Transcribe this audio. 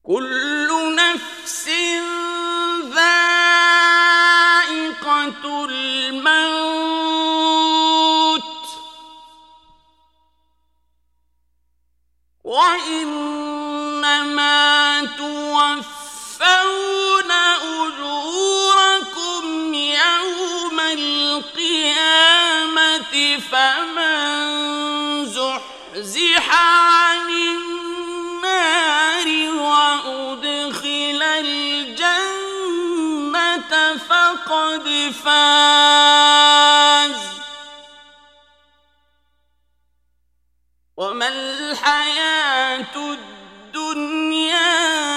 كل نفس ذائقة الموت وإنما توفون أجوركم يوم القيامة فمن زحزح عن النار وأدخل الجنة فقد فاز وما الحياة الدنيا